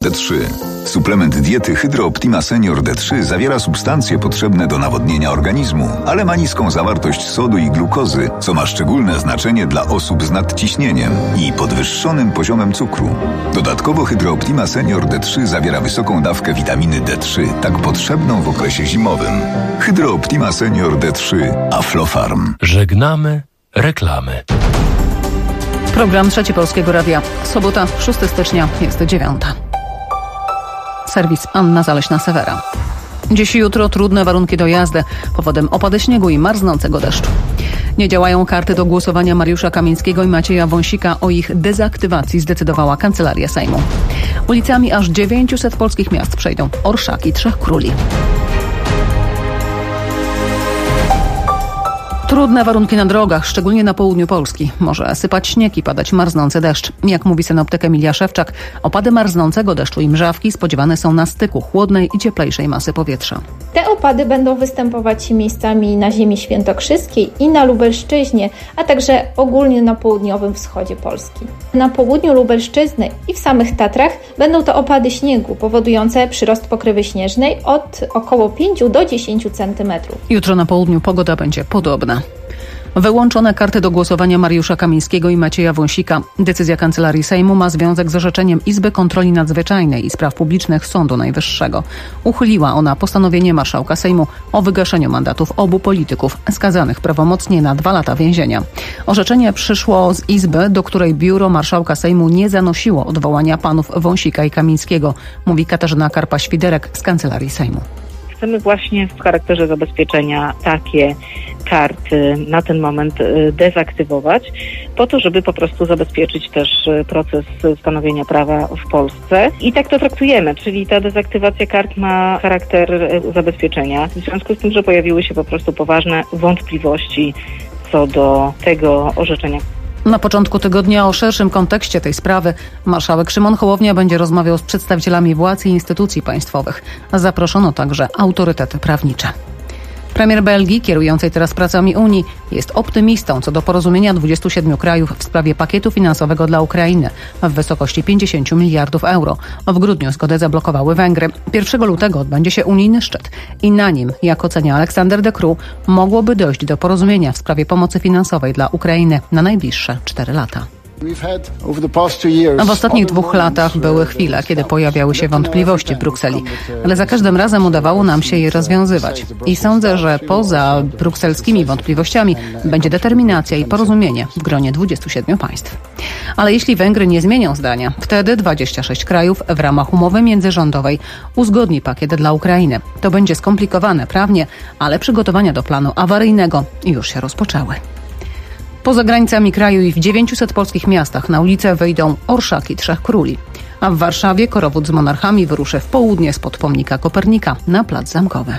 D3. Suplement diety Hydro Optima Senior D3 zawiera substancje potrzebne do nawodnienia organizmu, ale ma niską zawartość sodu i glukozy, co ma szczególne znaczenie dla osób z nadciśnieniem i podwyższonym poziomem cukru. Dodatkowo Hydro Optima Senior D3 zawiera wysoką dawkę witaminy D3, tak potrzebną w okresie zimowym. Hydro Optima Senior D3 Aflofarm. Żegnamy reklamy. Program Trzeci Polskiego Radia. Sobota, 6 stycznia, jest 9. Serwis Anna Zaleśna-Sewera. Dziś i jutro trudne warunki do jazdy. Powodem opady śniegu i marznącego deszczu. Nie działają karty do głosowania Mariusza Kamińskiego i Macieja Wąsika. O ich dezaktywacji zdecydowała Kancelaria Sejmu. Ulicami aż 900 polskich miast przejdą orszaki Trzech Króli. Trudne warunki na drogach, szczególnie na południu Polski. Może sypać śnieg i padać marznący deszcz. Jak mówi synoptyk Emilia Szewczak, opady marznącego deszczu i mrzawki spodziewane są na styku chłodnej i cieplejszej masy powietrza. Te opady będą występować miejscami na ziemi świętokrzyskiej i na Lubelszczyźnie, a także ogólnie na południowym wschodzie Polski. Na południu Lubelszczyzny i w samych Tatrach będą to opady śniegu powodujące przyrost pokrywy śnieżnej od około 5 do 10 cm. Jutro na południu pogoda będzie podobna. Wyłączone karty do głosowania Mariusza Kamińskiego i Macieja Wąsika. Decyzja Kancelarii Sejmu ma związek z orzeczeniem Izby Kontroli Nadzwyczajnej i Spraw Publicznych Sądu Najwyższego. Uchyliła ona postanowienie marszałka Sejmu o wygaszeniu mandatów obu polityków skazanych prawomocnie na 2 lata więzienia. Orzeczenie przyszło z Izby, do której biuro marszałka Sejmu nie zanosiło odwołania panów Wąsika i Kamińskiego, mówi Katarzyna Karpa-Świderek z Kancelarii Sejmu. Chcemy właśnie w charakterze zabezpieczenia takie karty na ten moment dezaktywować, po to, żeby po prostu zabezpieczyć też proces stanowienia prawa w Polsce. I tak to traktujemy, czyli ta dezaktywacja kart ma charakter zabezpieczenia. W związku z tym, że pojawiły się po prostu poważne wątpliwości co do tego orzeczenia. Na początku tygodnia o szerszym kontekście tej sprawy marszałek Szymon Hołownia będzie rozmawiał z przedstawicielami władz i instytucji państwowych. Zaproszono także autorytety prawnicze. Premier Belgii, kierującej teraz pracami Unii, jest optymistą co do porozumienia 27 krajów w sprawie pakietu finansowego dla Ukrainy w wysokości 50 miliardów euro. W grudniu zgodę zablokowały Węgry. 1 lutego odbędzie się unijny szczyt i na nim, jak ocenia Aleksander De Croo, mogłoby dojść do porozumienia w sprawie pomocy finansowej dla Ukrainy na najbliższe 4 lata. W ostatnich 2 latach były chwile, kiedy pojawiały się wątpliwości w Brukseli, ale za każdym razem udawało nam się je rozwiązywać. I sądzę, że poza brukselskimi wątpliwościami będzie determinacja i porozumienie w gronie 27 państw. Ale jeśli Węgry nie zmienią zdania, wtedy 26 krajów w ramach umowy międzyrządowej uzgodni pakiet dla Ukrainy. To będzie skomplikowane prawnie, ale przygotowania do planu awaryjnego już się rozpoczęły. Poza granicami kraju i w 900 polskich miastach na ulicę wyjdą orszaki Trzech Króli. A w Warszawie korowód z monarchami wyruszy w południe spod pomnika Kopernika na Plac Zamkowy.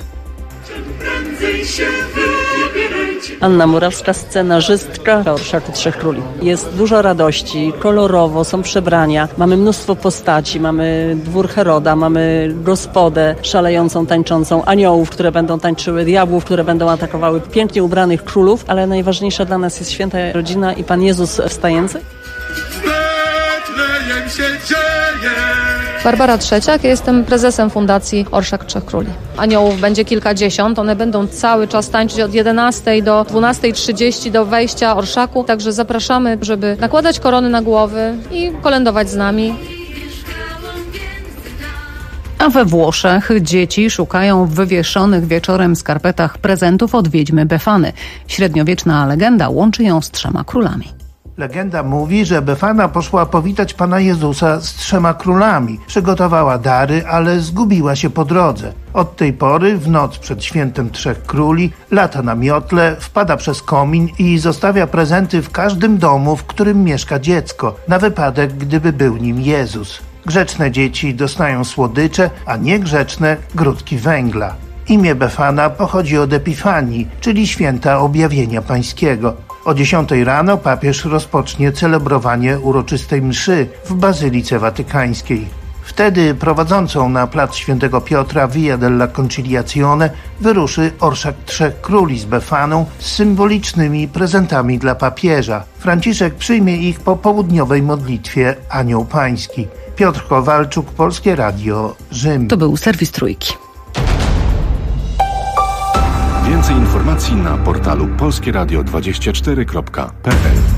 Anna Murawska, scenarzystka Orszaku Trzech Króli. Jest dużo radości, kolorowo, są przebrania, mamy mnóstwo postaci, mamy dwór Heroda, mamy gospodę szalejącą, tańczącą, aniołów, które będą tańczyły, diabłów, które będą atakowały pięknie ubranych królów, ale najważniejsza dla nas jest święta rodzina i Pan Jezus wstający. Barbara Trzeciak, jestem prezesem Fundacji Orszak Trzech Króli. Aniołów będzie kilkadziesiąt, one będą cały czas tańczyć od 11 do 12:30 do wejścia orszaku, także zapraszamy, żeby nakładać korony na głowy i kolędować z nami. A we Włoszech dzieci szukają w wywieszonych wieczorem skarpetach prezentów od wiedźmy Befany. Średniowieczna legenda łączy ją z 3 królami. Legenda mówi, że Befana poszła powitać Pana Jezusa z 3 królami. Przygotowała dary, ale zgubiła się po drodze. Od tej pory, w noc przed świętem Trzech Króli, lata na miotle, wpada przez komin i zostawia prezenty w każdym domu, w którym mieszka dziecko, na wypadek, gdyby był nim Jezus. Grzeczne dzieci dostają słodycze, a niegrzeczne grudki węgla. Imię Befana pochodzi od Epifanii, czyli święta objawienia pańskiego. O 10 rano papież rozpocznie celebrowanie uroczystej mszy w Bazylice Watykańskiej. Wtedy prowadzącą na plac Świętego Piotra Via della Conciliazione wyruszy orszak Trzech Króli z Befaną z symbolicznymi prezentami dla papieża. Franciszek przyjmie ich po południowej modlitwie Anioł Pański. Piotr Kowalczuk, Polskie Radio, Rzym. To był serwis Trójki. Więcej informacji na portalu polskieradio24.pl.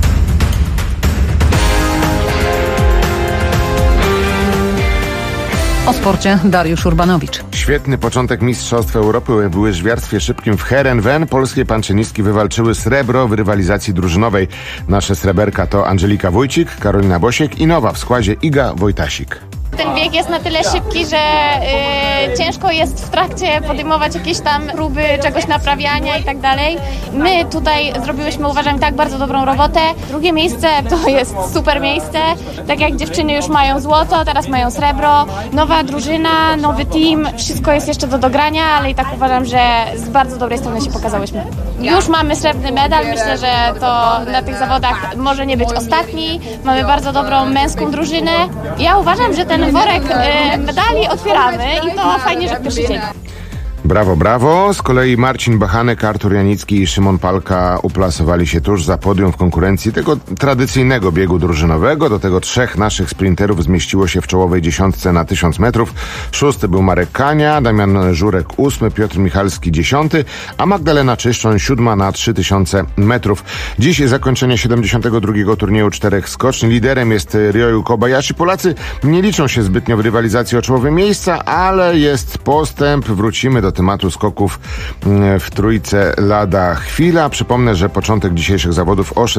O sporcie Dariusz Urbanowicz. Świetny początek Mistrzostw Europy w łyżwiarstwie szybkim w Heerenveen. Polskie panczynistki wywalczyły srebro w rywalizacji drużynowej. Nasze sreberka to Angelika Wójcik, Karolina Bosiek i nowa w składzie Iga Wojtasik. Ten bieg jest na tyle szybki, że ciężko jest w trakcie podejmować jakieś tam próby czegoś naprawiania i tak dalej. My tutaj zrobiłyśmy, uważam, tak bardzo dobrą robotę. Drugie miejsce to jest super miejsce. Tak jak dziewczyny już mają złoto, teraz mają srebro. Nowa drużyna, nowy team, wszystko jest jeszcze do dogrania, ale i tak uważam, że z bardzo dobrej strony się pokazałyśmy. Już mamy srebrny medal, myślę, że to na tych zawodach może nie być ostatni. Mamy bardzo dobrą męską drużynę. Ja uważam, że ten worek medali otwieramy i to fajnie, że w pierwszy dzień. Brawo, brawo. Z kolei Marcin Bachanek, Artur Janicki i Szymon Palka uplasowali się tuż za podium w konkurencji tego tradycyjnego biegu drużynowego. Do tego 3 naszych sprinterów zmieściło się w czołowej 10 na 1000 metrów. 6 był Marek Kania, Damian Żurek 8, Piotr Michalski 10, a Magdalena Czyszczoń 7 na 3000 metrów. Dziś zakończenie 72. turnieju 4 skoczni. Liderem jest Ryoyu Kobayashi. Polacy nie liczą się zbytnio w rywalizacji o czołowe miejsca, ale jest postęp. Wrócimy do tematu skoków w trójce lada chwila. Przypomnę, że początek dzisiejszych zawodów o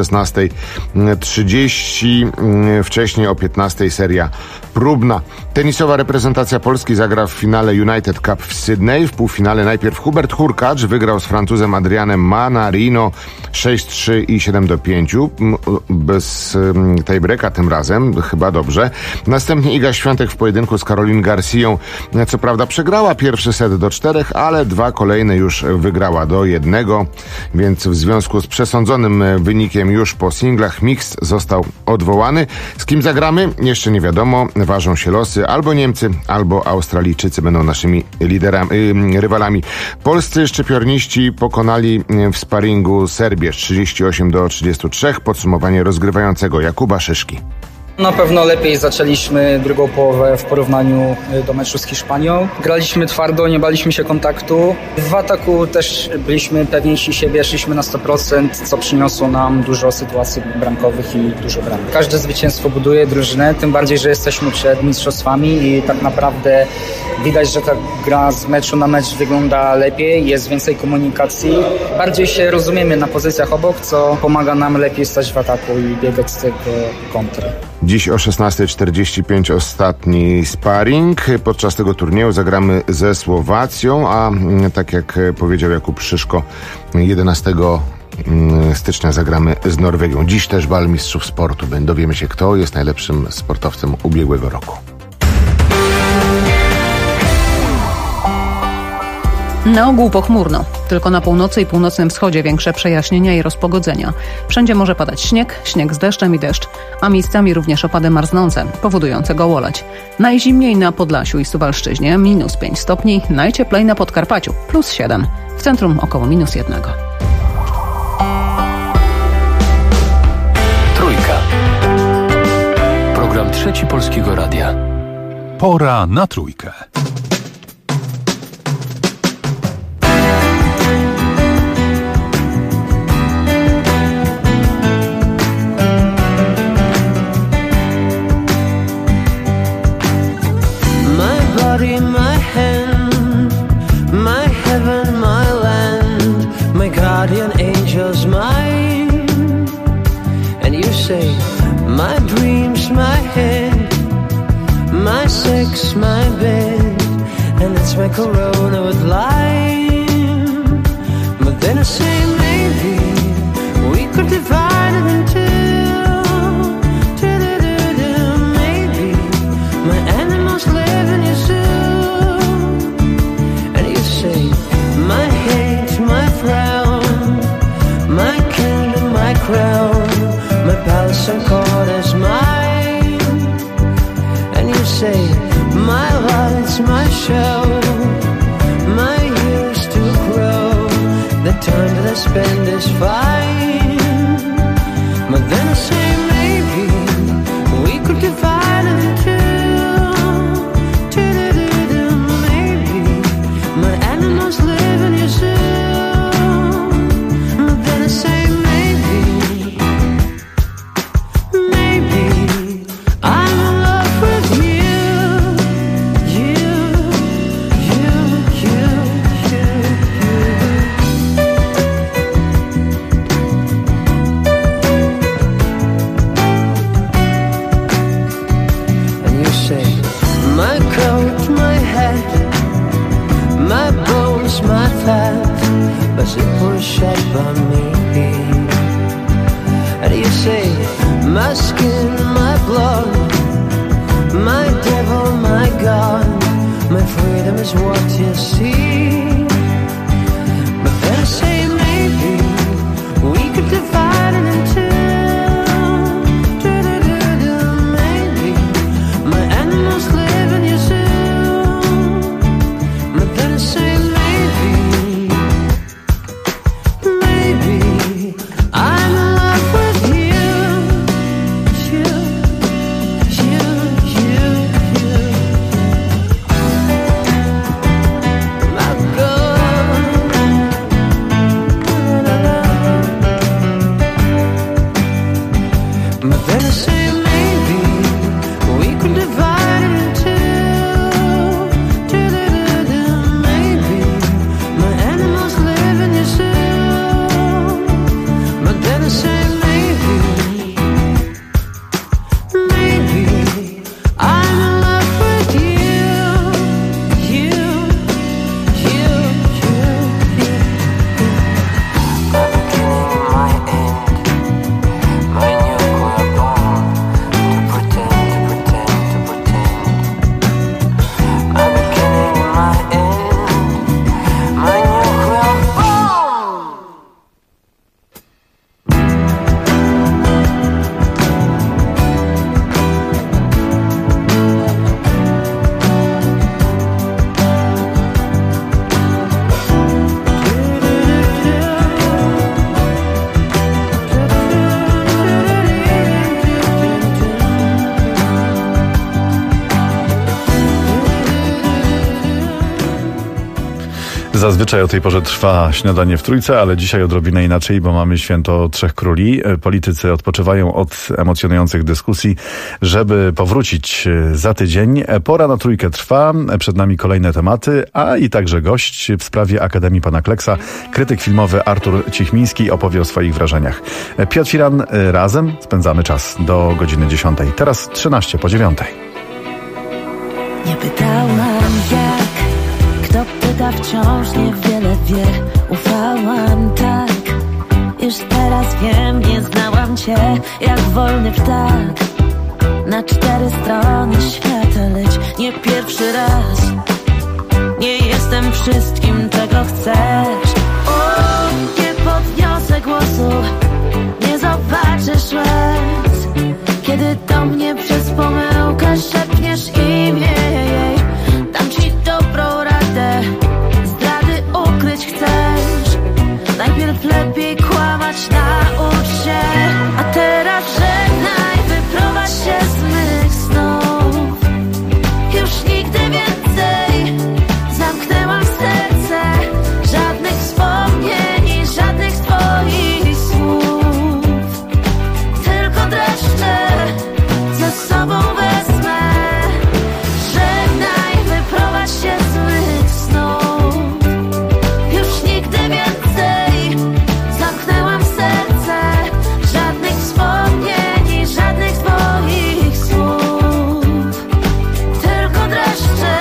16:30, wcześniej o 15:00 seria próbna. Tenisowa reprezentacja Polski zagra w finale United Cup w Sydney. W półfinale najpierw Hubert Hurkacz wygrał z Francuzem Adrianem Manarino 6-3 i 7-5. Bez tiebreaka tym razem, chyba dobrze. Następnie Iga Świątek w pojedynku z Caroline Garcją. Co prawda przegrała pierwszy set do 4, ale 2 kolejne już wygrała do 1, więc w związku z przesądzonym wynikiem już po singlach mixed został odwołany. Z kim zagramy? Jeszcze nie wiadomo. Ważą się losy. Albo Niemcy, albo Australijczycy będą naszymi rywalami. Polscy szczypiorniści pokonali w sparingu Serbię 38-33. Podsumowanie rozgrywającego Jakuba Szyszki. Na pewno lepiej zaczęliśmy drugą połowę w porównaniu do meczu z Hiszpanią. Graliśmy twardo, nie baliśmy się kontaktu. W ataku też byliśmy pewniejsi siebie, szliśmy na 100%, co przyniosło nam dużo sytuacji bramkowych i dużo bramek. Każde zwycięstwo buduje drużynę, tym bardziej, że jesteśmy przed mistrzostwami i tak naprawdę widać, że ta gra z meczu na mecz wygląda lepiej, jest więcej komunikacji. Bardziej się rozumiemy na pozycjach obok, co pomaga nam lepiej stać w ataku i biegać z tego kontry. Dziś o 16:45 ostatni sparring. Podczas tego turnieju zagramy ze Słowacją, a tak jak powiedział Jakub Szyszko, 11 stycznia zagramy z Norwegią. Dziś też bal mistrzów sportu. Dowiemy się, kto jest najlepszym sportowcem ubiegłego roku. Na ogół pochmurno. Tylko na północy i północnym wschodzie większe przejaśnienia i rozpogodzenia. Wszędzie może padać śnieg z deszczem i deszcz, a miejscami również opady marznące, powodujące gołoleć. Najzimniej na Podlasiu i Suwalszczyźnie -5 stopni, najcieplej na Podkarpaciu +7, w centrum około -1. Trójka. Program Trzeci Polskiego Radia. Pora na trójkę. My hand, my heaven, my land, my guardian angel's mine. And you say, my dreams, my head, my sex, my bed, and it's my corona with lime. But then I say maybe we could divide it in two. Maybe my animals live in your zoo. My hate, my frown, my kingdom, my crown, my palace and court is mine. And you say, my lights, my show, my years to grow, the time that I spend is fine. But then I say maybe we could divide it in two. but maybe. And you say, my skin, my blood, my devil, my God, my freedom is what you see. But then I say maybe we could divide it in two. Maybe my animals live in your zoo. But then I say maybe I'm in love with you. My God. But then I say maybe we could divide it in two. Maybe my animals live in your zoo. But then I say maybe I'm in love with you. My beginning, my end, my nuclear bomb. To pretend. My beginning, my end, my nuclear bomb. Zazwyczaj o tej porze trwa śniadanie w Trójce, ale dzisiaj odrobinę inaczej, bo mamy święto Trzech Króli. Politycy odpoczywają od emocjonujących dyskusji, żeby powrócić za tydzień. Pora na Trójkę trwa, przed nami kolejne tematy, a i także gość w sprawie Akademii Pana Kleksa. Krytyk filmowy Artur Cichmiński opowie o swoich wrażeniach. Piotr Firan, razem spędzamy czas do godziny 10. Teraz 13 po 9. Nie pytałam jak, kto pyta wciąż niewiele wie. Ufałam tak, już teraz wiem, nie znałam cię jak wolny ptak. Na 4 strony świata leć, nie pierwszy raz. Nie jestem wszystkim, czego chcesz. O, nie podniosę głosu, nie zobaczysz łez, kiedy do mnie przez pomyłkę szepniesz imię jej. Dam ci dobrą radę, zdrady ukryć chcesz. Najpierw lepiej kłamać, naucz się. A teraz żegnaj, wyprowadź się z mych snów. Już nigdy więcej zamknęłam serce. Żadnych wspomnień i żadnych twoich słów. Tylko dreszcze ze sobą wezmę. Żegnaj, wyprowadź się z mych snów. Już nigdy więcej zamknęłam serce. Żadnych wspomnień i żadnych twoich słów. Tylko dreszcze.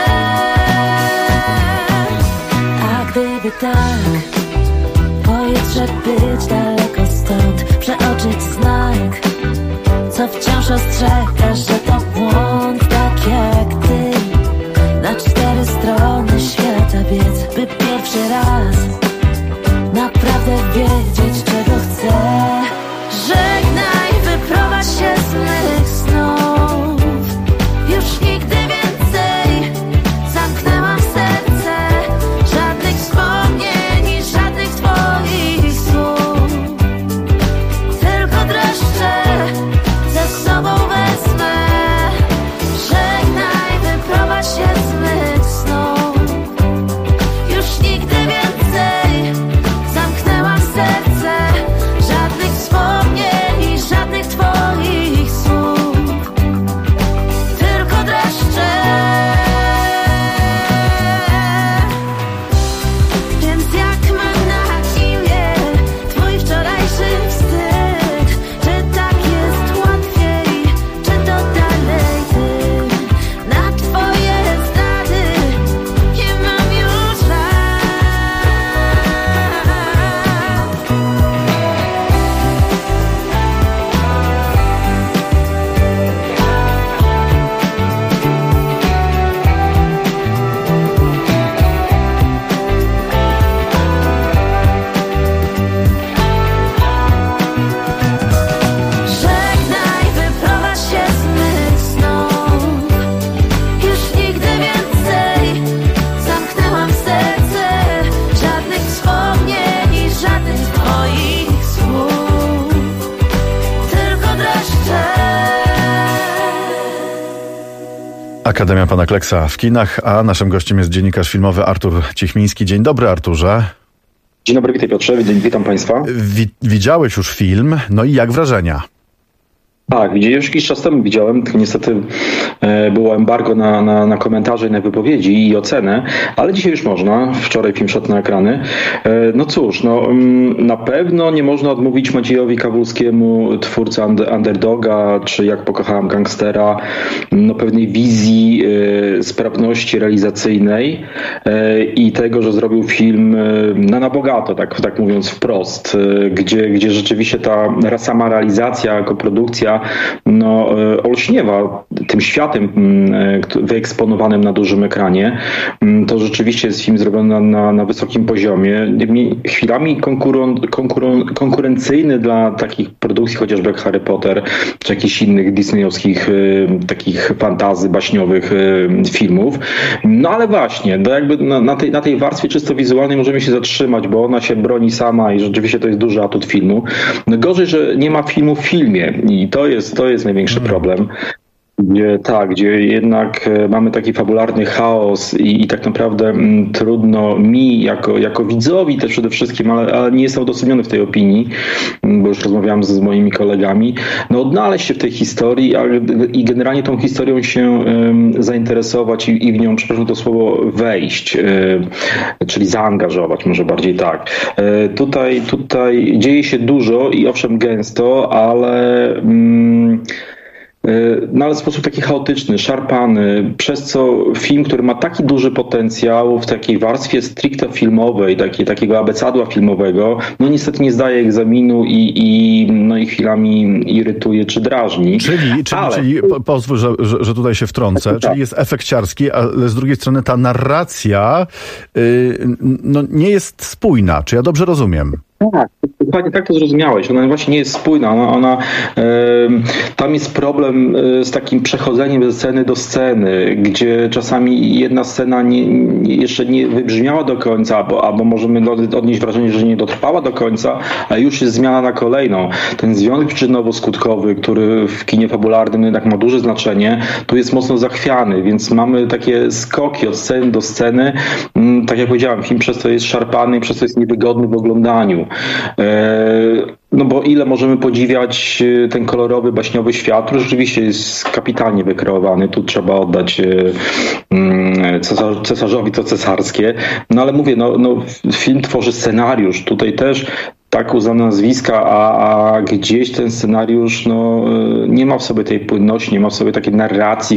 A gdyby tak, pojutrze być daleko stąd, przeoczyć znak, co wciąż ostrzega, że to błąd, tak jak ty. Na 4 strony świata biec, by pierwszy raz naprawdę wiedzieć, czego chcę. Żegnaj, wyprowadź się z mych snów. Już nigdy więcej zamknęłam serce. Żadnych wspomnień i żadnych twoich słów. Tylko dreszcze ze sobą wezmę. Akademia Pana Kleksa w kinach, a naszym gościem jest dziennikarz filmowy Artur Cichmiński. Dzień dobry, Arturze. Dzień dobry, witaj Piotrze, witam Państwa. Widziałeś już film, no i jak wrażenia? Tak, już jakiś czas temu widziałem, niestety było embargo na komentarze i na wypowiedzi i ocenę, ale dzisiaj już można, wczoraj film szedł na ekrany. No cóż, na pewno nie można odmówić Maciejowi Kawulskiemu, twórcy Underdoga, czy Jak pokochałem gangstera, pewnej wizji, sprawności realizacyjnej i tego, że zrobił film na bogato, tak mówiąc wprost, gdzie rzeczywiście ta sama realizacja jako produkcja olśniewa tym światem wyeksponowanym na dużym ekranie. To rzeczywiście jest film zrobiony na wysokim poziomie. Chwilami konkurencyjny dla takich produkcji chociażby jak Harry Potter, czy jakichś innych disneyowskich takich fantasy baśniowych filmów. No ale właśnie, na tej warstwie czysto wizualnej możemy się zatrzymać, bo ona się broni sama i rzeczywiście to jest duży atut filmu. No gorzej, że nie ma filmu w filmie i to jest największy problem. Gdzie jednak mamy taki fabularny chaos i tak naprawdę trudno mi jako widzowi też przede wszystkim, ale nie jestem odosobniony w tej opinii, bo już rozmawiałem z moimi kolegami, odnaleźć się w tej historii i generalnie tą historią się zainteresować i w nią, przepraszam to słowo, wejść, czyli zaangażować, może bardziej tak. Tutaj dzieje się dużo i owszem gęsto, ale w sposób taki chaotyczny, szarpany, przez co film, który ma taki duży potencjał w takiej warstwie stricte filmowej, takiego abecadła filmowego, niestety nie zdaje egzaminu i chwilami irytuje czy drażni. Czyli pozwól, że tutaj się wtrącę, czyli jest efekciarski, ale z drugiej strony ta narracja nie jest spójna. Czy ja dobrze rozumiem? Tak, dokładnie tak to zrozumiałeś. Ona właśnie nie jest spójna. Tam jest problem z takim przechodzeniem ze sceny do sceny, gdzie czasami jedna scena jeszcze nie wybrzmiała do końca, albo możemy odnieść wrażenie, że nie dotrwała do końca, a już jest zmiana na kolejną. Ten związek przyczynowo-skutkowy, który w kinie fabularnym jednak ma duże znaczenie, tu jest mocno zachwiany, więc mamy takie skoki od sceny do sceny. Tak jak powiedziałem, film przez to jest szarpany, przez to jest niewygodny w oglądaniu. Bo ile możemy podziwiać ten kolorowy, baśniowy świat, który rzeczywiście jest kapitalnie wykreowany. Tu trzeba oddać cesarzowi to cesarskie. Ale mówię, film tworzy scenariusz. Tutaj też tak uznane nazwiska, a gdzieś ten scenariusz nie ma w sobie tej płynności, nie ma w sobie takiej narracji,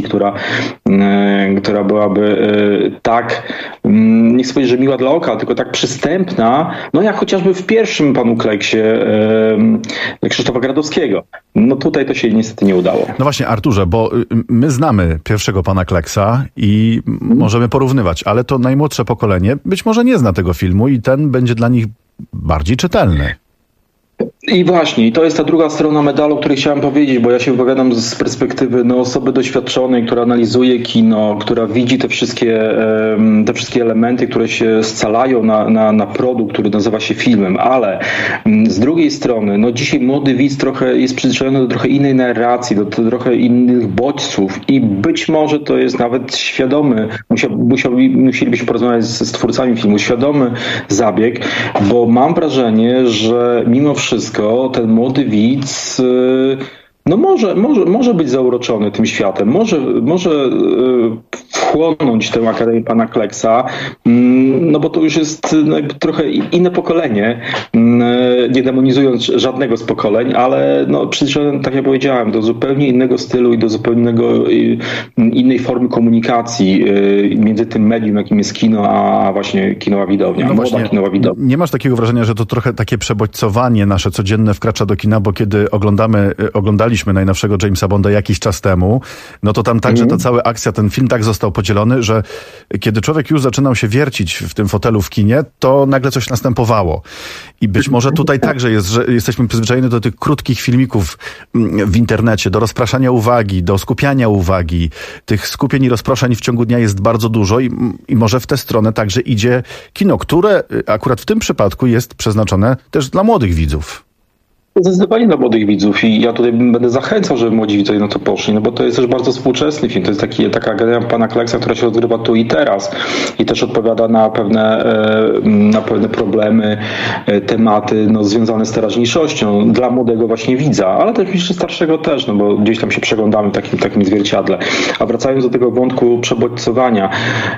która byłaby tak, nie chcę powiedzieć, że miła dla oka, tylko tak przystępna, jak chociażby w pierwszym Panu Kleksie Krzysztofa Gradowskiego. Tutaj to się niestety nie udało. No właśnie, Arturze, bo my znamy pierwszego Pana Kleksa i możemy porównywać, ale to najmłodsze pokolenie być może nie zna tego filmu i ten będzie dla nich bardziej czytelny. I właśnie, to jest ta druga strona medalu, o której chciałem powiedzieć, bo ja się wypowiadam z perspektywy osoby doświadczonej, która analizuje kino, która widzi te wszystkie elementy, które się scalają na produkt, który nazywa się filmem, ale z drugiej strony, dzisiaj młody widz trochę jest przyzwyczajony do trochę innej narracji, do trochę innych bodźców i być może to jest nawet świadomy, musielibyśmy porozmawiać z twórcami filmu, świadomy zabieg, bo mam wrażenie, że mimo wszystko ten młody widz może być zauroczony tym światem, może wchłonąć tę Akademię Pana Kleksa, bo to już jest trochę inne pokolenie, nie demonizując żadnego z pokoleń, ale przyzwyczajony, tak jak powiedziałem, do zupełnie innego stylu i do zupełnie innej formy komunikacji między tym medium, jakim jest kino, a właśnie kinowa widownia, kinowa widownia. Nie masz takiego wrażenia, że to trochę takie przebodźcowanie nasze codzienne wkracza do kina, bo kiedy oglądaliśmy najnowszego Jamesa Bonda jakiś czas temu, to tam także ta cała akcja, ten film tak został podzielony, że kiedy człowiek już zaczynał się wiercić w tym fotelu w kinie, to nagle coś następowało. I być może tutaj także jest, że jesteśmy przyzwyczajeni do tych krótkich filmików w internecie, do rozpraszania uwagi, do skupiania uwagi. Tych skupień i rozproszeń w ciągu dnia jest bardzo dużo i może w tę stronę także idzie kino, które akurat w tym przypadku jest przeznaczone też dla młodych widzów. Zdecydowanie dla młodych widzów i ja tutaj będę zachęcał, żeby młodzi widzowie na to poszli, no bo to jest też bardzo współczesny film, to jest taka gra pana Kleksa, która się rozgrywa tu i teraz i też odpowiada na pewne problemy, tematy związane z teraźniejszością dla młodego właśnie widza, ale też myślę, że starszego też, no bo gdzieś tam się przeglądamy w takim zwierciadle. A wracając do tego wątku przebodźcowania,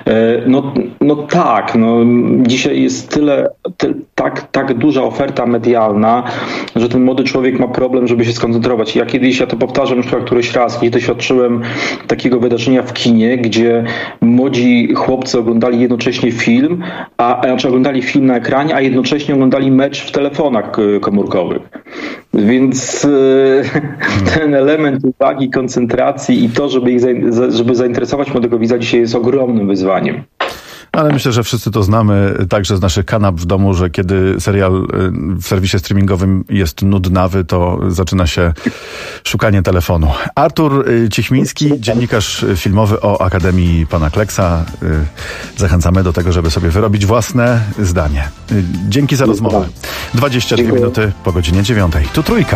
dzisiaj jest tak duża oferta medialna, że ten młody człowiek ma problem, żeby się skoncentrować. Ja to powtarzam już któryś raz, kiedy doświadczyłem takiego wydarzenia w kinie, gdzie młodzi chłopcy oglądali jednocześnie film, oglądali film na ekranie, a jednocześnie oglądali mecz w telefonach komórkowych. Więc ten element uwagi, koncentracji i to, żeby zainteresować młodego widza dzisiaj jest ogromnym wyzwaniem. Ale myślę, że wszyscy to znamy także z naszych kanap w domu, że kiedy serial w serwisie streamingowym jest nudnawy, to zaczyna się szukanie telefonu. Artur Cichmiński, dziennikarz filmowy o Akademii pana Kleksa. Zachęcamy do tego, żeby sobie wyrobić własne zdanie. Dzięki za rozmowę. 22 minuty po godzinie 9. Tu Trójka.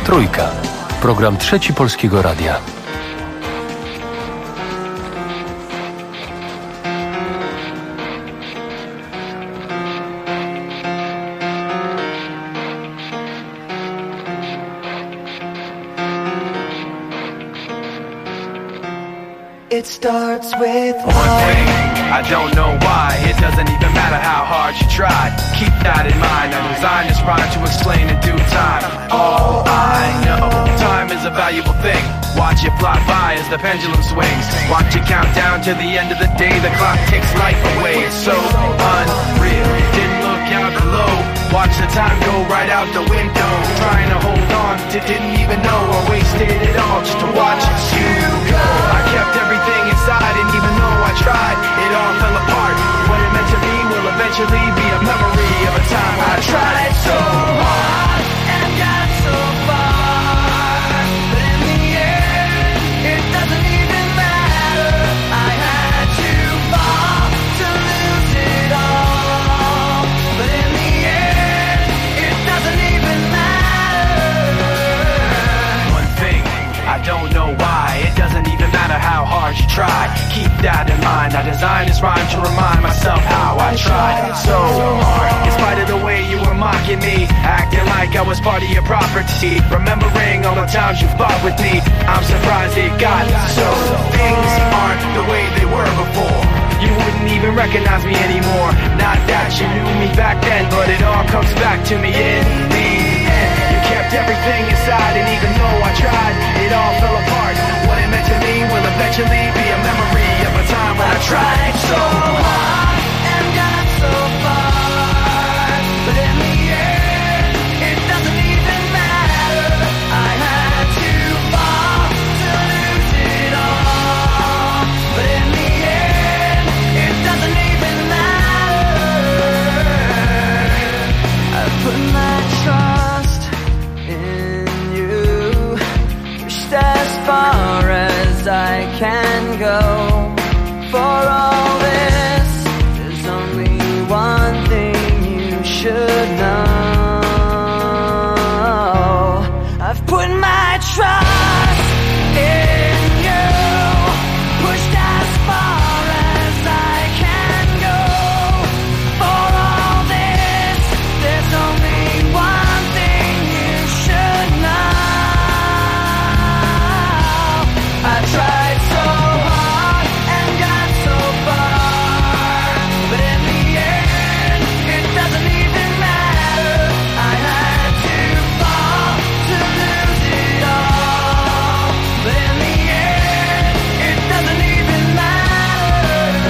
Trójka. Program Trzeci Polskiego Radia. It starts with one thing, I don't know why. It doesn't even matter how hard you try. Keep that in mind. I designed this rhyme to explain in due time. All I know, time is a valuable thing. Watch it fly by as the pendulum swings. Watch it count down to the end of the day. The clock takes life away. It's so unreal. Didn't look out below. Watch the time go right out the window. Trying to hold on to didn't even know I wasted it all just to watch you go. I kept everything inside, and even though I tried, it all fell apart. What it meant to be will eventually be a memory of a time I tried so hard and got so far, but in the end, it doesn't even matter. I had to fall to lose it all, but in the end, it doesn't even matter. One thing, I don't know why, it doesn't even matter how hard you try. Keep that in mind. I designed this rhyme to remind myself how I tried so hard. In spite of the way you were mocking me, acting like I was part of your property, remembering all the times you fought with me, I'm surprised it got so. Things aren't the way they were before. You wouldn't even recognize me anymore. Not that you knew me back then, but it all comes back to me in the end. You kept everything inside, and even though I tried, it all fell apart. What it meant to me will eventually be a memory of a time when I tried so hard and got so far, but in the end, it doesn't even matter. I had to fall to lose it all, but in the end, it doesn't even matter. I put my trust in you, pushed as far as I can go. For all this, there's only one thing you should know. I've put my trust in you, pushed as far as I can go. For all this, there's only one thing you should know. I tried so hard and got so far, but in the end, it doesn't even matter. I had to fall to lose it all, but in the end, it doesn't even matter.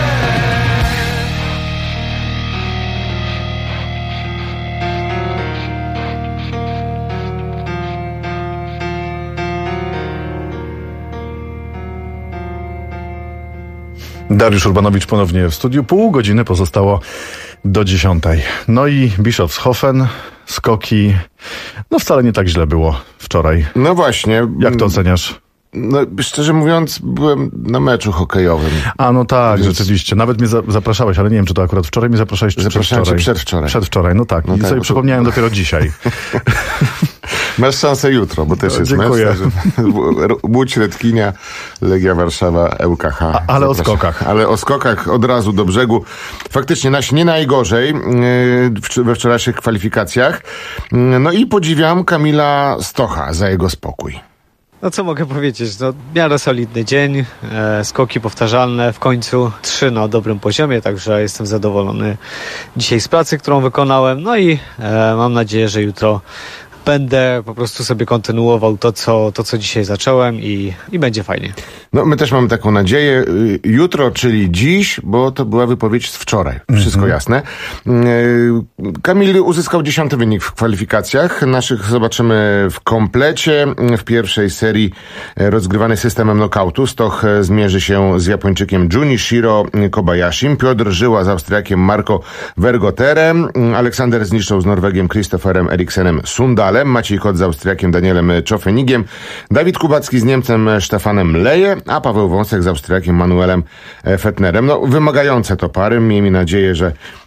Dariusz Urbanowicz ponownie w studiu. Pół godziny pozostało do 10:00. No i Bischofshofen, skoki. No wcale nie tak źle było wczoraj. No właśnie. Jak to oceniasz? No, szczerze mówiąc, byłem na meczu hokejowym. A no tak, więc... rzeczywiście. Nawet mnie zapraszałeś, ale nie wiem, czy to akurat wczoraj mnie zapraszałeś, czy przedwczoraj. Przedwczoraj, no tak. No I tak, sobie przypomniałem dopiero dzisiaj. Masz szansę jutro, bo też jest dziękuję. mecz. Łódź, Redkinia, Legia Warszawa, ŁKH. Ale o skokach. Ale o skokach od razu do brzegu. Faktycznie nasi nie najgorzej we wczorajszych kwalifikacjach. No i podziwiam Kamila Stocha za jego spokój. No co mogę powiedzieć, no w miarę solidny dzień, skoki powtarzalne, w końcu 3 na dobrym poziomie, także jestem zadowolony dzisiaj z pracy, którą wykonałem, no i mam nadzieję, że jutro będę po prostu sobie kontynuował to, co dzisiaj zacząłem i będzie fajnie. No my też mamy taką nadzieję. Jutro, czyli dziś, bo to była wypowiedź z wczoraj. Wszystko jasne. Kamil uzyskał 10. wynik w kwalifikacjach. Naszych zobaczymy w komplecie. W pierwszej serii rozgrywany systemem knockoutu. Stoch zmierzy się z Japończykiem Junichiro Kobayashim. Piotr Żyła z Austriakiem Marco Vergoterem. Aleksander Zniszczał z Norwegiem Christopherem Eriksenem Sundalem. Maciej Kot z Austriakiem Danielem Czofenigiem. Dawid Kubacki z Niemcem Stefanem Leje, a Paweł Wąsek z Austriakiem Manuelem Fettnerem. No, wymagające to pary. Miejmy nadzieję, że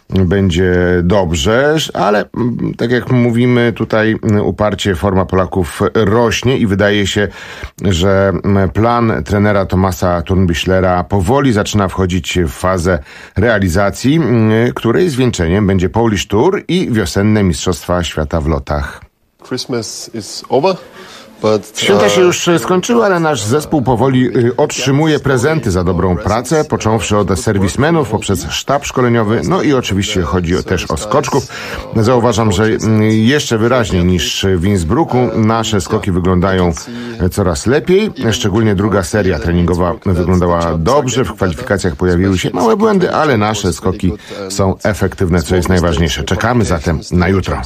będzie dobrze, ale tak jak mówimy tutaj uparcie forma Polaków rośnie i wydaje się, że plan trenera Thomasa Turnbüchlera powoli zaczyna wchodzić w fazę realizacji, której zwieńczeniem będzie Polish Tour i wiosenne Mistrzostwa Świata w lotach. Christmas is over. Święta się już skończyły, ale nasz zespół powoli otrzymuje prezenty za dobrą pracę, począwszy od serwismenów, poprzez sztab szkoleniowy, no i oczywiście chodzi też o skoczków. Zauważam, że jeszcze wyraźniej niż w Innsbrucku nasze skoki wyglądają coraz lepiej. Szczególnie druga seria treningowa wyglądała dobrze, w kwalifikacjach pojawiły się małe błędy, ale nasze skoki są efektywne, co jest najważniejsze. Czekamy zatem na jutro.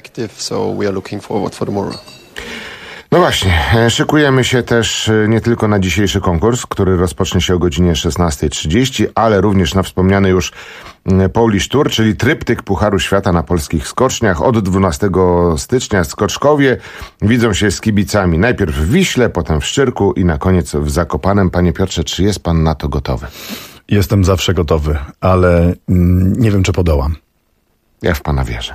No właśnie, szykujemy się też nie tylko na dzisiejszy konkurs, który rozpocznie się o godzinie 16:30, ale również na wspomniany już Polish Tour, czyli tryptyk Pucharu Świata na polskich skoczniach. Od 12 stycznia skoczkowie widzą się z kibicami. Najpierw w Wiśle, potem w Szczyrku i na koniec w Zakopanem. Panie Piotrze, czy jest pan na to gotowy? Jestem zawsze gotowy, ale nie wiem, czy podołam. Ja w pana wierzę.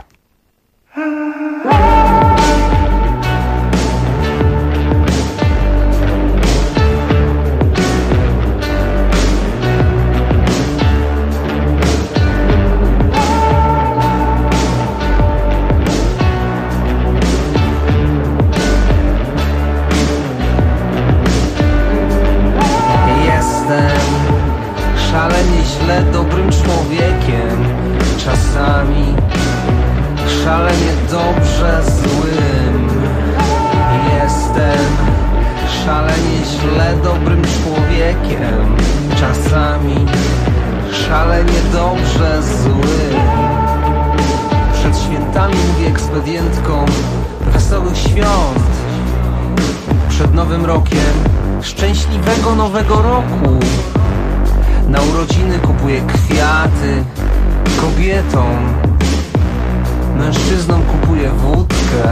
Dobrym człowiekiem, czasami szalenie dobrze złym. Jestem szalenie źle dobrym człowiekiem, czasami szalenie dobrze złym. Przed świętami mówię ekspedientkom wesołych świąt, przed Nowym Rokiem szczęśliwego Nowego Roku. Na urodziny kupuję kwiaty kobietom, mężczyznom kupuję wódkę.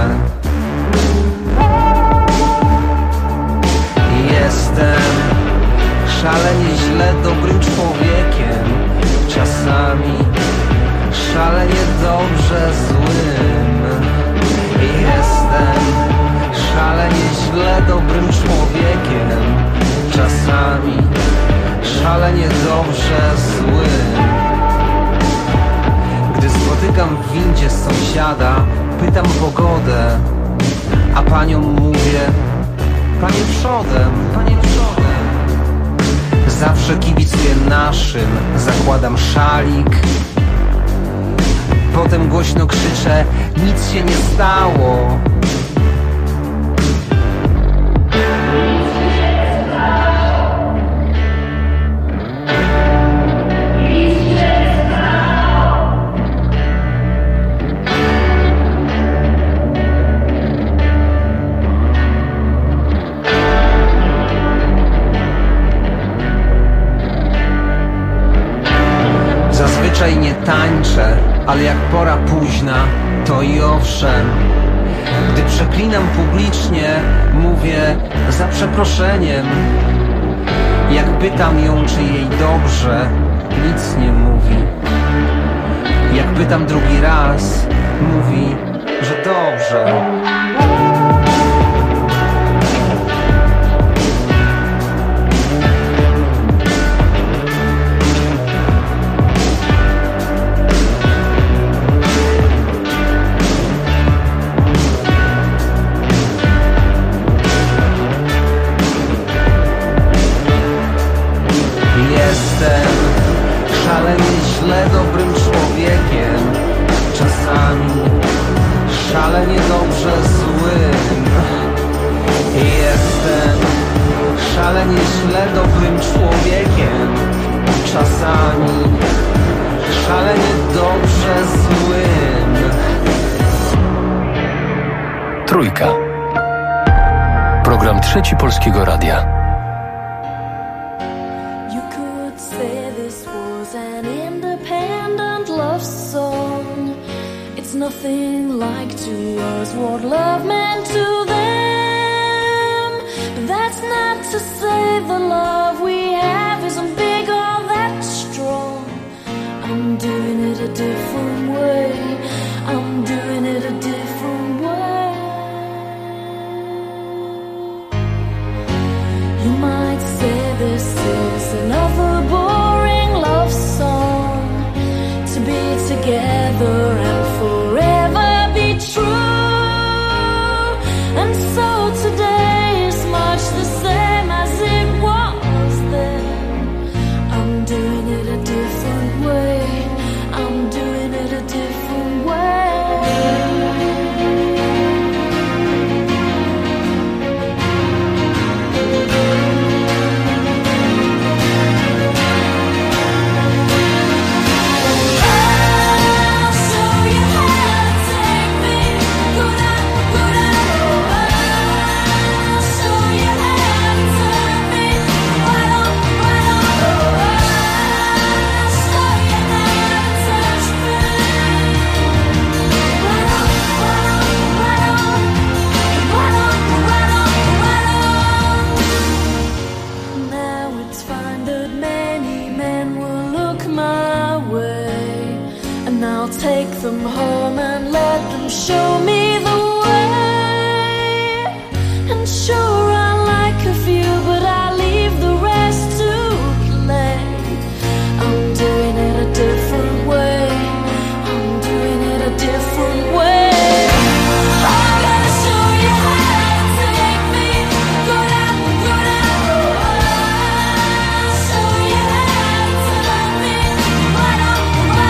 Jestem szalenie źle dobrym człowiekiem, czasami szalenie dobrze złym. Jestem szalenie źle dobrym człowiekiem, czasami szalenie dobrze złym. Gdy spotykam w windzie sąsiada, pytam o pogodę, a paniom mówię: panie przodem, panie przodem. Zawsze kibicuję naszym, zakładam szalik, potem głośno krzyczę: nic się nie stało. Zazwyczaj nie tańczę, ale jak pora późna, to i owszem. Gdy przeklinam publicznie, mówię za przeproszeniem. Jak pytam ją, czy jej dobrze, nic nie mówi. Jak pytam drugi raz, mówi, że dobrze. Jestem szalenie źle dobrym człowiekiem, czasami szalenie dobrze złym. Jestem szalenie źle dobrym człowiekiem, czasami szalenie dobrze złym. Trójka. Program Trzeci Polskiego Radia. Nothing like to us what love meant to them. But that's not to say the love we have isn't big or that strong. I'm doing it a different way. I'm doing it a different way. You might say this is another boring love song, to be together and forever be true. And so today is much the same as it was then. I'm doing it a different way. I'm doing it a different way. Take them home and let them show me the way. And sure I like a few, but I leave the rest to play. I'm doing it a different way. I'm doing it a different way. I'm gonna show you how to take me. Go down, show you how to love me. Right on.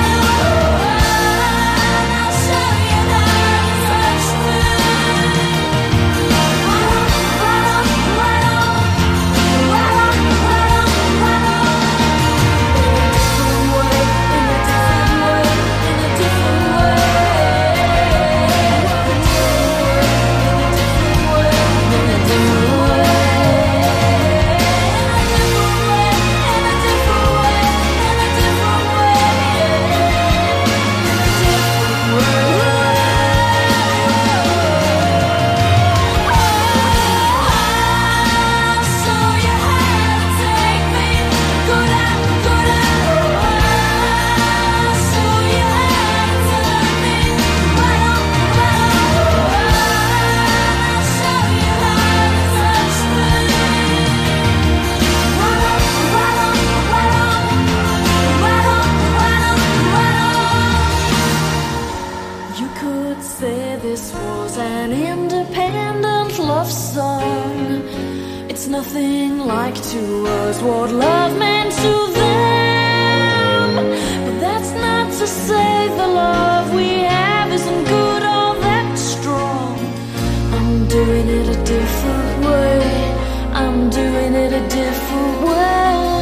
Nothing like to us what love meant to them. But that's not to say the love we have isn't good or that strong. I'm doing it a different way. I'm doing it a different way.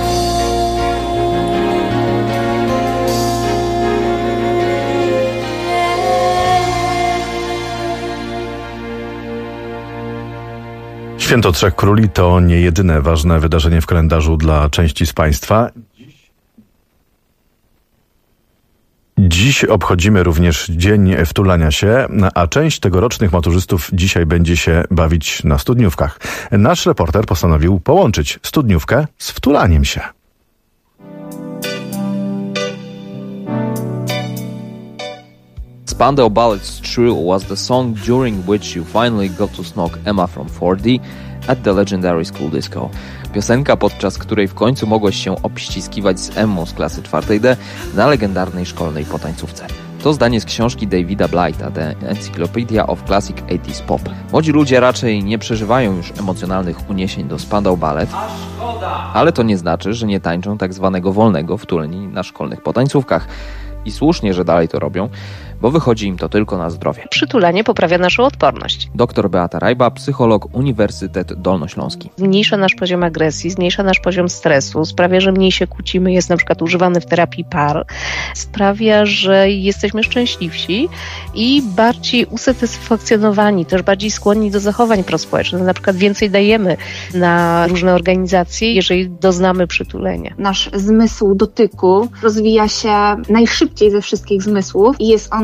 Święto Trzech Króli to nie jedyne ważne wydarzenie w kalendarzu dla części z Państwa. Dziś obchodzimy również Dzień Wtulania się, a część tegorocznych maturzystów dzisiaj będzie się bawić na studniówkach. Nasz reporter postanowił połączyć studniówkę z wtulaniem się. Spandau Ballet's True was the song during which you finally got to snog Emma from 4D at the legendary school disco. Piosenka, podczas której w końcu mogłeś się obściskiwać z Emmą z klasy 4D na legendarnej szkolnej potańcówce. To zdanie z książki Davida Blighta, The Encyclopedia of Classic 80s Pop. Młodzi ludzie raczej nie przeżywają już emocjonalnych uniesień do Spandau Ballet, ale to nie znaczy, że nie tańczą tak zwanego wolnego wtuleni na szkolnych potańcówkach. I słusznie, że dalej to robią, bo wychodzi im to tylko na zdrowie. Przytulanie poprawia naszą odporność. Dr Beata Rajba, psycholog, Uniwersytet Dolnośląski. Zmniejsza nasz poziom agresji, zmniejsza nasz poziom stresu, sprawia, że mniej się kłócimy, jest na przykład używany w terapii par, sprawia, że jesteśmy szczęśliwsi i bardziej usatysfakcjonowani, też bardziej skłonni do zachowań prospołecznych. Na przykład więcej dajemy na różne organizacje, jeżeli doznamy przytulenia. Nasz zmysł dotyku rozwija się najszybciej ze wszystkich zmysłów i jest on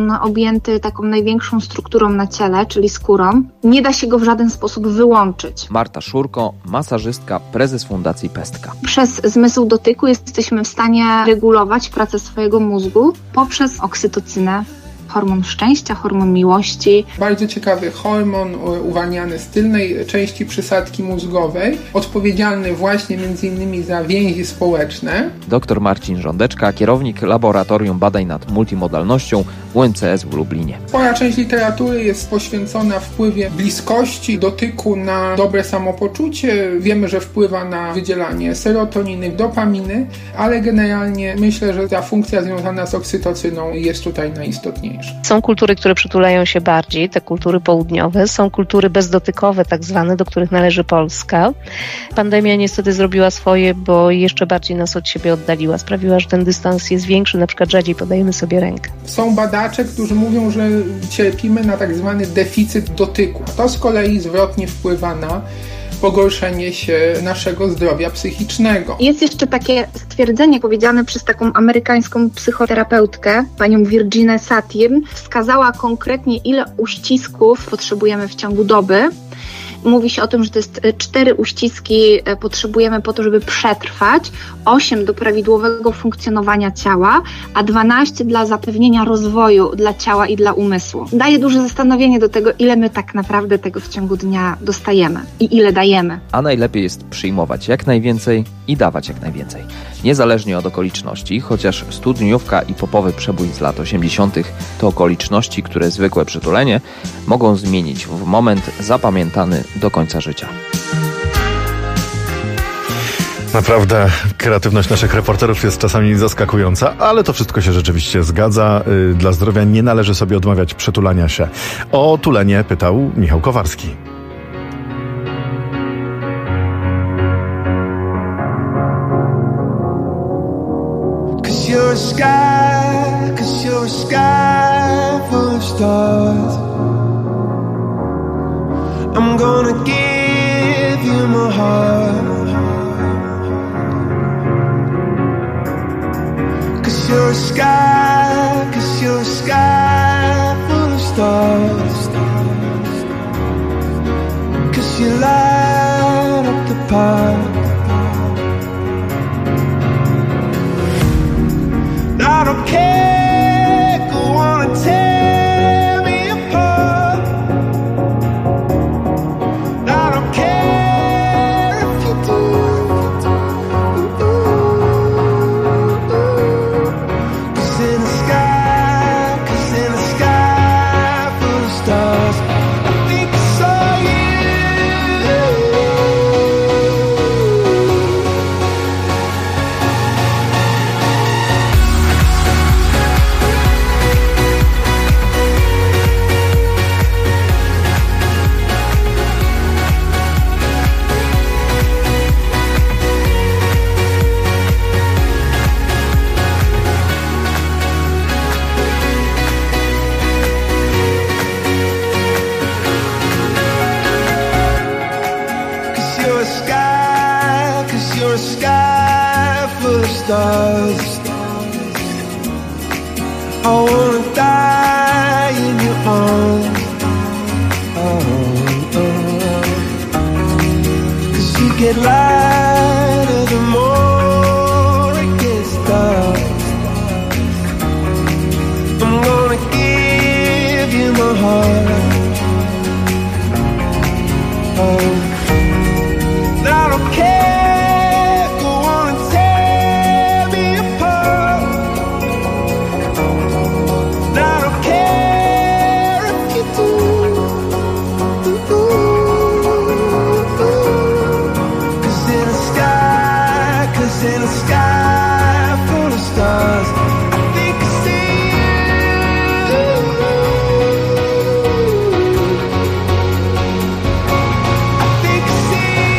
organ objęty taką największą strukturą na ciele, czyli skórą. Nie da się go w żaden sposób wyłączyć. Marta Szurko, masażystka, prezes Fundacji Pestka. Przez zmysł dotyku jesteśmy w stanie regulować pracę swojego mózgu poprzez oksytocynę. Hormon szczęścia, hormon miłości. Bardzo ciekawy hormon uwalniany z tylnej części przysadki mózgowej, odpowiedzialny właśnie m.in. za więzi społeczne. Dr Marcin Rządeczka, kierownik Laboratorium Badań nad Multimodalnością UMCS w Lublinie. Spora część literatury jest poświęcona wpływie bliskości, dotyku na dobre samopoczucie. Wiemy, że wpływa na wydzielanie serotoniny, dopaminy, ale generalnie myślę, że ta funkcja związana z oksytocyną jest tutaj najistotniejsza. Są kultury, które przytulają się bardziej, te kultury południowe, są kultury bezdotykowe tak zwane, do których należy Polska. Pandemia niestety zrobiła swoje, bo jeszcze bardziej nas od siebie oddaliła, sprawiła, że ten dystans jest większy, na przykład rzadziej podajemy sobie rękę. Są badacze, którzy mówią, że cierpimy na tak zwany deficyt dotyku. To z kolei zwrotnie wpływa na pogorszenie się naszego zdrowia psychicznego. Jest jeszcze takie stwierdzenie powiedziane przez taką amerykańską psychoterapeutkę, panią Virginę Satirn. Wskazała konkretnie, ile uścisków potrzebujemy w ciągu doby. Mówi się o tym, że to jest 4 uściski potrzebujemy po to, żeby przetrwać, 8 do prawidłowego funkcjonowania ciała, a 12 dla zapewnienia rozwoju dla ciała i dla umysłu. Daje duże zastanowienie do tego, ile my tak naprawdę tego w ciągu dnia dostajemy i ile dajemy. A najlepiej jest przyjmować jak najwięcej i dawać jak najwięcej. Niezależnie od okoliczności, chociaż studniówka i popowy przebój z lat 80. to okoliczności, które zwykłe przytulenie mogą zmienić w moment zapamiętany do końca życia. Naprawdę kreatywność naszych reporterów jest czasami zaskakująca, ale to wszystko się rzeczywiście zgadza. Dla zdrowia nie należy sobie odmawiać przytulania się. O tulenie pytał Michał Kowarski. You're a sky full of stars. I'm gonna give you my heart. 'Cause you're a sky full of stars. 'Cause you light up the park. I don't care, go on and tear me apart. I don't care if you do. 'Cause in the sky full of stars, I think I saw you. You're a sky full of stars. I wanna die in your arms. Cause you get lighter the more it gets dark. I'm gonna give you my heart. I don't care, go on and tear me apart. I don't care if you do. 'Cause in a sky full of stars, I think I see you. I think I see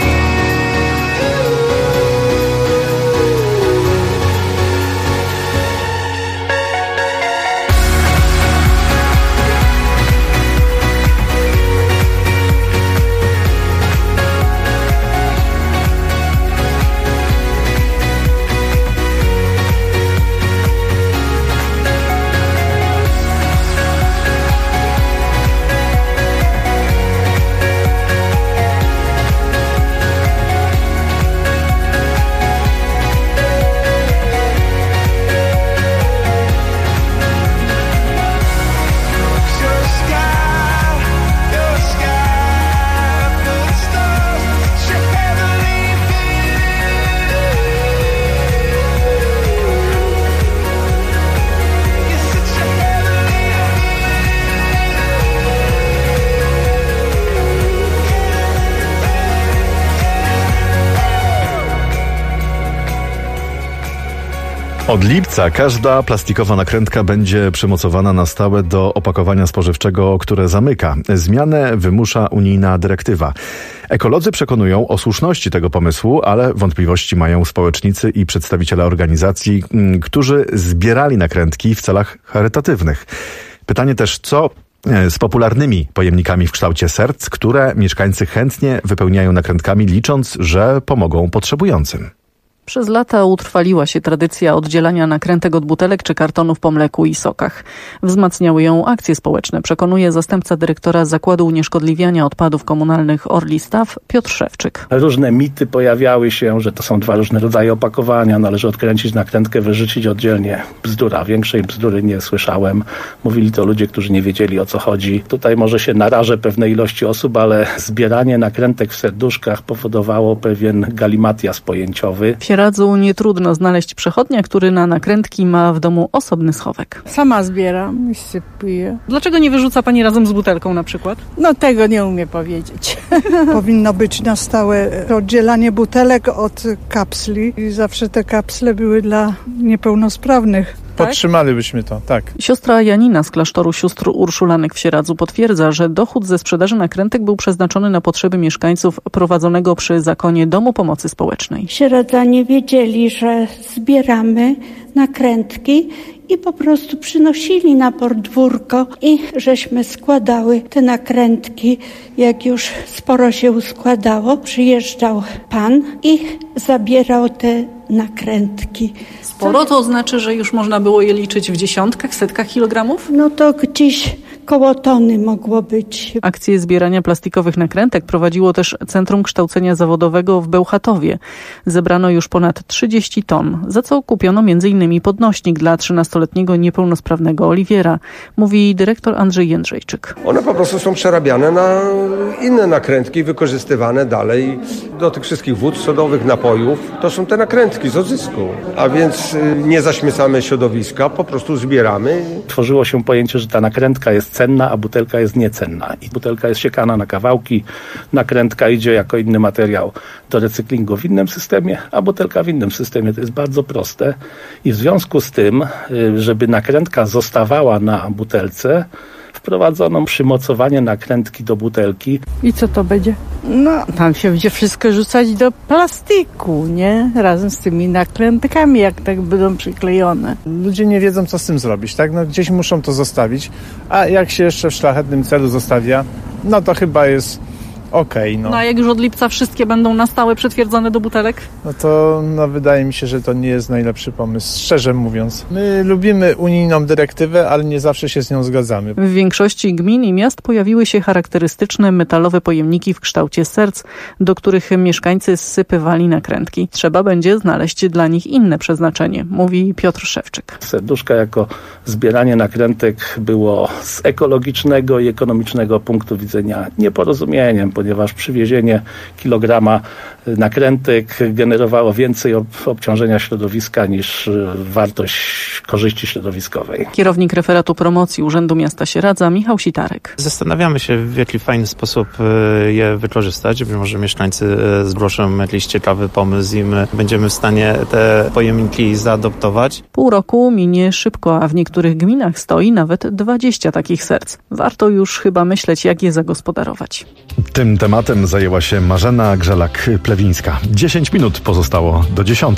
Od lipca każda plastikowa nakrętka będzie przymocowana na stałe do opakowania spożywczego, które zamyka. Zmianę wymusza unijna dyrektywa. Ekolodzy przekonują o słuszności tego pomysłu, ale wątpliwości mają społecznicy i przedstawiciele organizacji, którzy zbierali nakrętki w celach charytatywnych. Pytanie też, co z popularnymi pojemnikami w kształcie serc, które mieszkańcy chętnie wypełniają nakrętkami, licząc, że pomogą potrzebującym. Przez lata utrwaliła się tradycja oddzielania nakrętek od butelek czy kartonów po mleku i sokach. Wzmacniały ją akcje społeczne, przekonuje zastępca dyrektora Zakładu Unieszkodliwiania Odpadów Komunalnych Orli Staw Piotr Szewczyk. Różne mity pojawiały się, że to są dwa różne rodzaje opakowania, należy odkręcić nakrętkę, wyrzucić oddzielnie. Bzdura, większej bzdury nie słyszałem. Mówili to ludzie, którzy nie wiedzieli, o co chodzi. Tutaj może się narażę pewnej ilości osób, ale zbieranie nakrętek w serduszkach powodowało pewien galimatias pojęciowy. W Sieradzu nie trudno znaleźć przechodnia, który na nakrętki ma w domu osobny schowek. Sama zbieram i sypuję. Dlaczego nie wyrzuca pani razem z butelką na przykład? No tego nie umiem powiedzieć. Powinno być na stałe oddzielanie butelek od kapsli i zawsze te kapsle były dla niepełnosprawnych. Podtrzymalibyśmy to, tak. Siostra Janina z klasztoru sióstr Urszulanek w Sieradzu potwierdza, że dochód ze sprzedaży nakrętek był przeznaczony na potrzeby mieszkańców prowadzonego przy zakonie Domu Pomocy Społecznej. Sieradzanie wiedzieli, że zbieramy nakrętki i po prostu przynosili na podwórko i żeśmy składały te nakrętki. Jak już sporo się uskładało, przyjeżdżał pan i zabierał te nakrętki. Sporo to znaczy, że już można było je liczyć w dziesiątkach, setkach kilogramów? No to gdzieś koło tony mogło być. Akcję zbierania plastikowych nakrętek prowadziło też Centrum Kształcenia Zawodowego w Bełchatowie. Zebrano już ponad 30 ton, za co kupiono m.in. podnośnik dla 13-letniego niepełnosprawnego Oliwiera, mówi dyrektor Andrzej Jędrzejczyk. One po prostu są przerabiane na inne nakrętki, wykorzystywane dalej do tych wszystkich wód sodowych, napojów. To są te nakrętki z odzysku, a więc nie zaśmiecamy środowiska, po prostu zbieramy. Tworzyło się pojęcie, że ta nakrętka jest cenna, a butelka jest niecenna. I butelka jest siekana na kawałki, nakrętka idzie jako inny materiał do recyklingu w innym systemie, a butelka w innym systemie. To jest bardzo proste. I w związku z tym, żeby nakrętka zostawała na butelce, wprowadzono przymocowanie nakrętki do butelki. I co to będzie? No, tam się będzie wszystko rzucać do plastiku, nie? Razem z tymi nakrętkami, jak tak będą przyklejone. Ludzie nie wiedzą, co z tym zrobić, tak? No gdzieś muszą to zostawić, a jak się jeszcze w szlachetnym celu zostawia, no to chyba jest okej, no. No a jak już od lipca wszystkie będą na stałe przytwierdzone do butelek? No to wydaje mi się, że to nie jest najlepszy pomysł, szczerze mówiąc. My lubimy unijną dyrektywę, ale nie zawsze się z nią zgadzamy. W większości gmin i miast pojawiły się charakterystyczne metalowe pojemniki w kształcie serc, do których mieszkańcy zsypywali nakrętki. Trzeba będzie znaleźć dla nich inne przeznaczenie, mówi Piotr Szewczyk. Serduszka jako zbieranie nakrętek było z ekologicznego i ekonomicznego punktu widzenia nieporozumieniem, ponieważ przywiezienie kilograma nakrętek generowało więcej obciążenia środowiska niż wartość korzyści środowiskowej. Kierownik referatu promocji Urzędu Miasta Sieradza Michał Sitarek. Zastanawiamy się, w jaki fajny sposób je wykorzystać. Być może mieszkańcy zgłoszą jakiś ciekawy pomysł i my będziemy w stanie te pojemniki zaadoptować. Pół roku minie szybko, a w niektórych gminach stoi nawet 20 takich serc. Warto już chyba myśleć, jak je zagospodarować. Tym tematem zajęła się Marzena Grzelak-Plewińska. 10 minut pozostało do 10:00.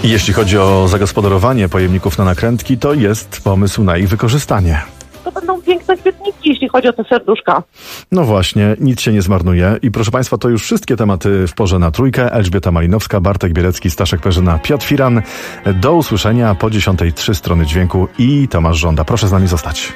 Jeśli chodzi o zagospodarowanie pojemników na nakrętki, to jest pomysł na ich wykorzystanie. To będą piękne kwietniki, jeśli chodzi o te serduszka. No właśnie, nic się nie zmarnuje. I proszę Państwa, to już wszystkie tematy w porze na trójkę. Elżbieta Malinowska, Bartek Bielecki, Staszek Perzyna, Piotr Firan. Do usłyszenia po 10:03 strony dźwięku i Tomasz Żąda. Proszę z nami zostać.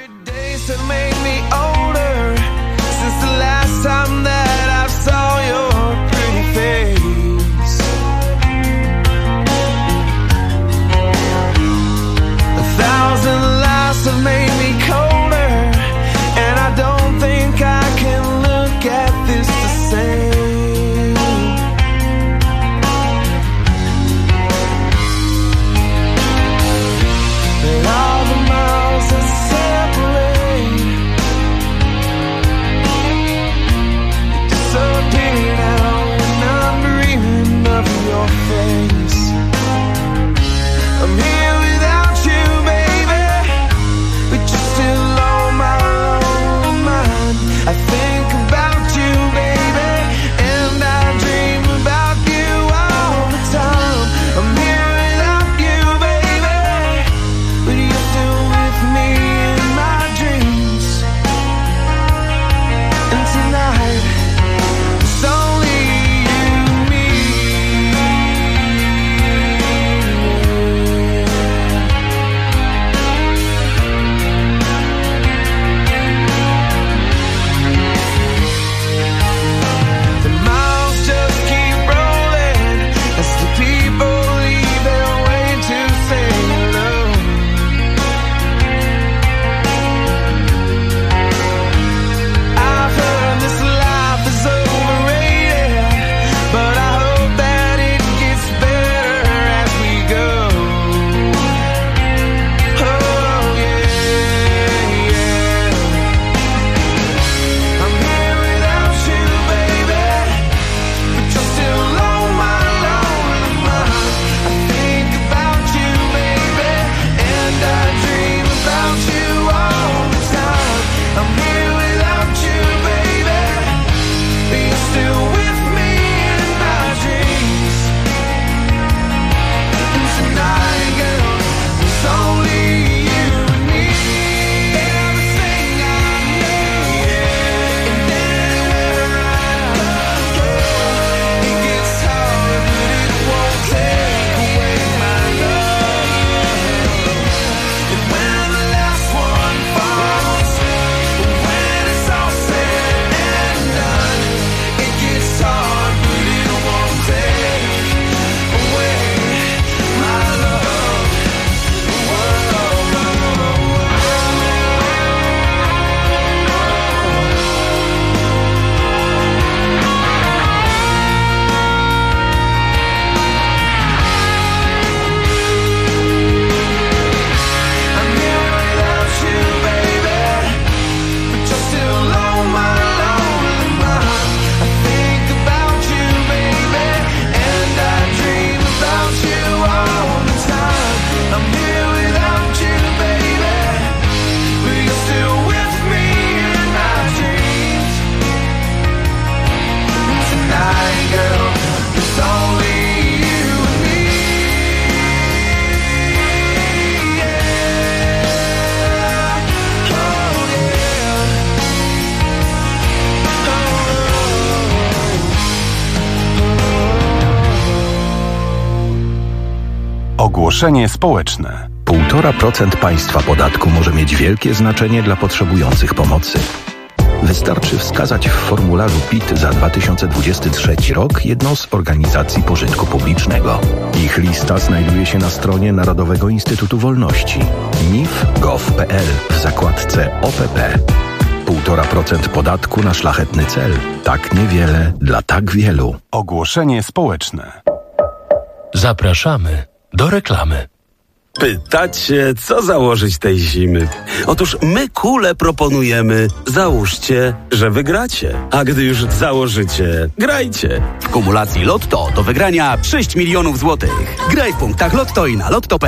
Ogłoszenie społeczne. 1,5% państwa podatku może mieć wielkie znaczenie dla potrzebujących pomocy. Wystarczy wskazać w formularzu PIT za 2023 rok jedną z organizacji pożytku publicznego. Ich lista znajduje się na stronie Narodowego Instytutu Wolności nif.gov.pl w zakładce OPP. 1,5% podatku na szlachetny cel. Tak niewiele dla tak wielu. Ogłoszenie społeczne. Zapraszamy do reklamy. Pytacie, co założyć tej zimy? Otóż my kule proponujemy. Załóżcie, że wygracie. A gdy już założycie, grajcie. W kumulacji Lotto do wygrania 6 milionów złotych. Graj w punktach Lotto i na lotto.pl.